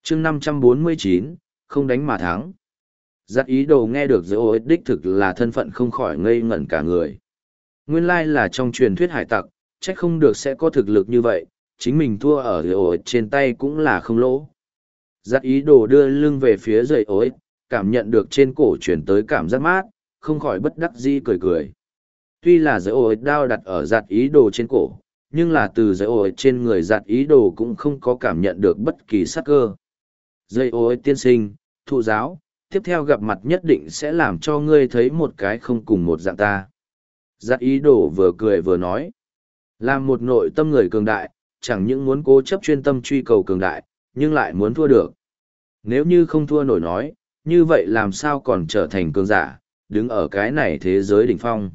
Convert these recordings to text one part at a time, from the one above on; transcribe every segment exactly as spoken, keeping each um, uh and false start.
chương năm trăm bốn mươi chín, không đánh mà thắng. Giặt ý đồ nghe được dễ ối đích thực là thân phận không khỏi ngây ngẩn cả người. Nguyên lai là trong truyền thuyết hải tặc, trách không được sẽ có thực lực như vậy, chính mình thua ở dễ ối trên tay cũng là không lỗ. Giặt ý đồ đưa lưng về phía dễ ối, cảm nhận được trên cổ chuyển tới cảm giác mát, không khỏi bất đắc dĩ cười cười. Tuy là dễ ối đao đặt ở giặt ý đồ trên cổ, nhưng là từ dây ối trên người giặt ý đồ cũng không có cảm nhận được bất kỳ sắc cơ. Dây ối tiên sinh, thụ giáo, tiếp theo gặp mặt nhất định sẽ làm cho ngươi thấy một cái không cùng một dạng ta. Giặt ý đồ vừa cười vừa nói. Là một nội tâm người cường đại, chẳng những muốn cố chấp chuyên tâm truy cầu cường đại, nhưng lại muốn thua được. Nếu như không thua nổi nói, như vậy làm sao còn trở thành cường giả, đứng ở cái này thế giới đỉnh phong.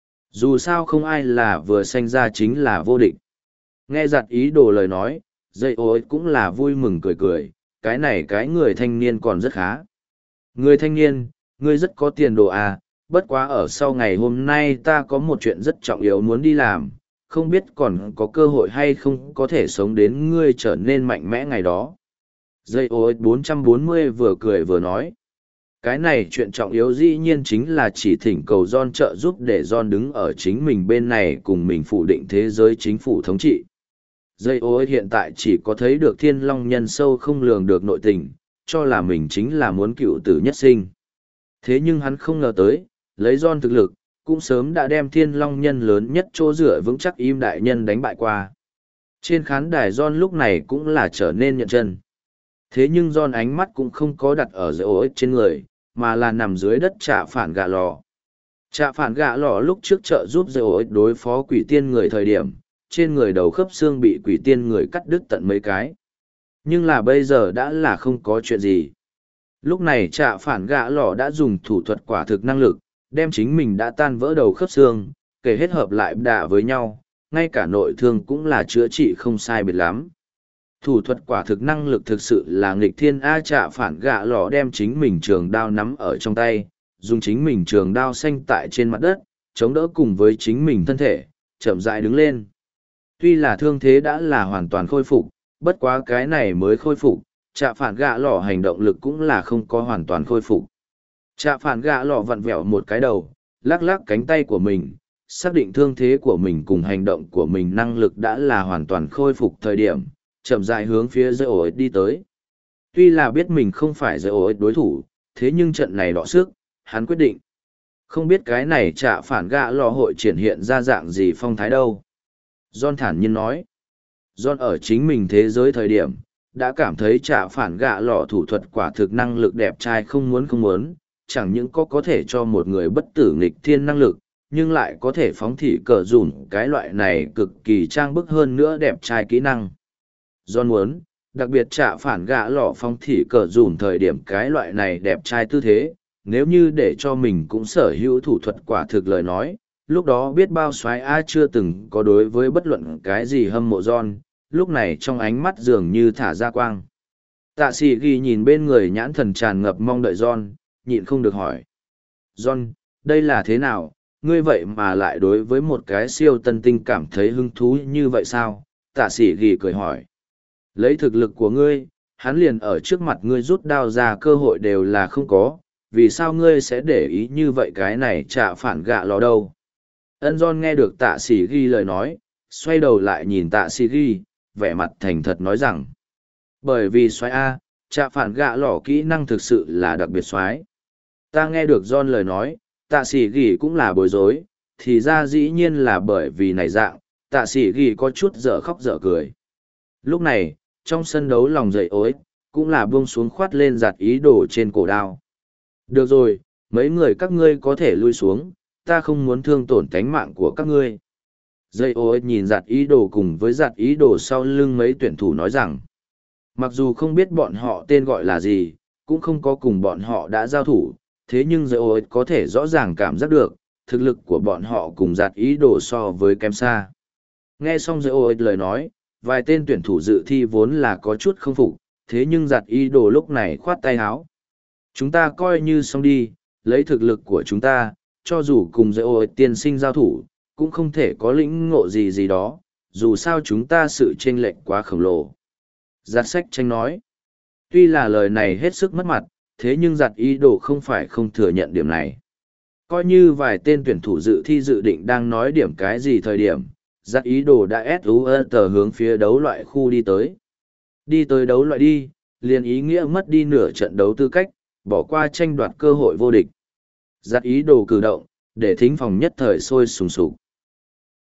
Dù sao không ai là vừa sanh ra chính là vô địch. Nghe giặt ý đồ lời nói, dây ối cũng là vui mừng cười cười, cái này cái người thanh niên còn rất khá. Người thanh niên, ngươi rất có tiền đồ à, bất quá ở sau ngày hôm nay ta có một chuyện rất trọng yếu muốn đi làm, không biết còn có cơ hội hay không có thể sống đến ngươi trở nên mạnh mẽ ngày đó. Dây ối bốn trăm bốn mươi vừa cười vừa nói. Cái này chuyện trọng yếu dĩ nhiên chính là chỉ thỉnh cầu John trợ giúp để John đứng ở chính mình bên này cùng mình phủ định thế giới chính phủ thống trị. Dây ối hiện tại chỉ có thấy được thiên long nhân sâu không lường được nội tình, cho là mình chính là muốn cựu tử nhất sinh. Thế nhưng hắn không ngờ tới, lấy John thực lực, cũng sớm đã đem thiên long nhân lớn nhất chỗ dựa vững chắc im đại nhân đánh bại qua. Trên khán đài John lúc này cũng là trở nên nhận chân. Thế nhưng John ánh mắt cũng không có đặt ở dây ối trên người, mà là nằm dưới đất trạ phản gạ lò. Trạ phản gạ lò lúc trước trợ giúp dây ối đối phó quỷ tiên người thời điểm, trên người đầu khớp xương bị quỷ tiên người cắt đứt tận mấy cái. Nhưng là bây giờ đã là không có chuyện gì. Lúc này trạ phản gạ lò đã dùng thủ thuật quả thực năng lực, đem chính mình đã tan vỡ đầu khớp xương, kể hết hợp lại đạ với nhau, ngay cả nội thương cũng là chữa trị không sai biệt lắm. Thủ thuật quả thực năng lực thực sự là nghịch thiên A. Trạ phản gạ lò đem chính mình trường đao nắm ở trong tay, dùng chính mình trường đao xanh tại trên mặt đất, chống đỡ cùng với chính mình thân thể, chậm rãi đứng lên. Tuy là thương thế đã là hoàn toàn khôi phục, bất quá cái này mới khôi phục, trạ phản gạ lò hành động lực cũng là không có hoàn toàn khôi phục. Trạ phản gạ lò vặn vẹo một cái đầu, lắc lắc cánh tay của mình, xác định thương thế của mình cùng hành động của mình năng lực đã là hoàn toàn khôi phục thời điểm, chậm rãi hướng phía dây ổ đi tới. Tuy là biết mình không phải dây ổ đối thủ, thế nhưng trận này đọ sức, hắn quyết định. Không biết cái này trạ phản gạ lò hội triển hiện ra dạng gì phong thái đâu. John thản nhiên nói. John ở chính mình thế giới thời điểm, đã cảm thấy trạ phản gạ lò thủ thuật quả thực năng lực đẹp trai không muốn không muốn, chẳng những có có thể cho một người bất tử nghịch thiên năng lực, nhưng lại có thể phóng thị cờ dùn cái loại này cực kỳ trang bức hơn nữa đẹp trai kỹ năng. John muốn, đặc biệt trạ phản gạ lò phóng thị cờ dùn thời điểm cái loại này đẹp trai tư thế, nếu như để cho mình cũng sở hữu thủ thuật quả thực lời nói, lúc đó biết bao soái A chưa từng có đối với bất luận cái gì hâm mộ John, lúc này trong ánh mắt dường như thả ra quang. Tạ sĩ ghi nhìn bên người nhãn thần tràn ngập mong đợi John, nhịn không được hỏi. John, đây là thế nào, ngươi vậy mà lại đối với một cái siêu tân tinh cảm thấy hứng thú như vậy sao? Tạ sĩ ghi cười hỏi. Lấy thực lực của ngươi, hắn liền ở trước mặt ngươi rút đao ra cơ hội đều là không có, vì sao ngươi sẽ để ý như vậy cái này chả phản gạ lò đâu? Ân John nghe được tạ sĩ ghi lời nói, xoay đầu lại nhìn tạ sĩ ghi, vẻ mặt thành thật nói rằng. Bởi vì xoáy A, chả phản gạ lò kỹ năng thực sự là đặc biệt xoáy. Ta nghe được John lời nói, tạ sĩ ghi cũng là bối rối, thì ra dĩ nhiên là bởi vì này dạng, tạ sĩ ghi có chút dở khóc dở cười. Lúc này, trong sân đấu lòng dậy ối, cũng là buông xuống khoát lên giặt ý đồ trên cổ đao. Được rồi, mấy người các ngươi có thể lui xuống, ta không muốn thương tổn tánh mạng của các ngươi. Dây ối nhìn giặt ý đồ cùng với giặt ý đồ sau lưng mấy tuyển thủ nói rằng, mặc dù không biết bọn họ tên gọi là gì, cũng không có cùng bọn họ đã giao thủ, thế nhưng dây ối có thể rõ ràng cảm giác được, thực lực của bọn họ cùng giặt ý đồ so với kém xa. Nghe xong dây ối lời nói, vài tên tuyển thủ dự thi vốn là có chút không phục, thế nhưng giặt ý đồ lúc này khoát tay háo. Chúng ta coi như xong đi, lấy thực lực của chúng ta, cho dù cùng dễ ôi tiên sinh giao thủ, cũng không thể có lĩnh ngộ gì gì đó, dù sao chúng ta sự chênh lệch quá khổng lồ. Giặt sách tranh nói. Tuy là lời này hết sức mất mặt, thế nhưng giặt ý đồ không phải không thừa nhận điểm này. Coi như vài tên tuyển thủ dự thi dự định đang nói điểm cái gì thời điểm, giặt ý đồ đã ép ú tờ hướng phía đấu loại khu đi tới. Đi tới đấu loại đi, liền ý nghĩa mất đi nửa trận đấu tư cách, bỏ qua tranh đoạt cơ hội vô địch. Giặt ý đồ cử động, để thính phòng nhất thời sôi sùng sục.